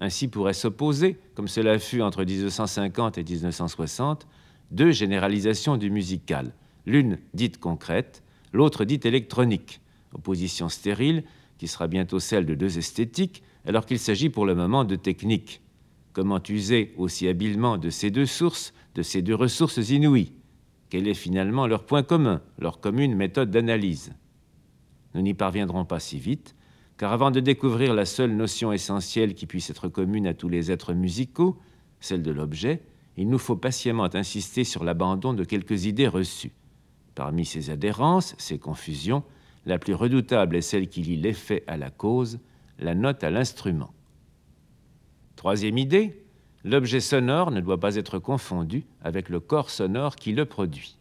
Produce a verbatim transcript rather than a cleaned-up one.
Ainsi pourraient s'opposer, comme cela fut entre dix-neuf cent cinquante et dix-neuf cent soixante, deux généralisations du musical, l'une dite concrète, l'autre dite électronique, opposition stérile qui sera bientôt celle de deux esthétiques, alors qu'il s'agit pour le moment de technique. Comment user aussi habilement de ces deux sources, de ces deux ressources inouïes? Quel est finalement leur point commun, leur commune méthode d'analyse? Nous n'y parviendrons pas si vite, car avant de découvrir la seule notion essentielle qui puisse être commune à tous les êtres musicaux, celle de l'objet, il nous faut patiemment insister sur l'abandon de quelques idées reçues. Parmi ces adhérences, ces confusions, la plus redoutable est celle qui lie l'effet à la cause, la note à l'instrument. Troisième idée, l'objet sonore ne doit pas être confondu avec le corps sonore qui le produit.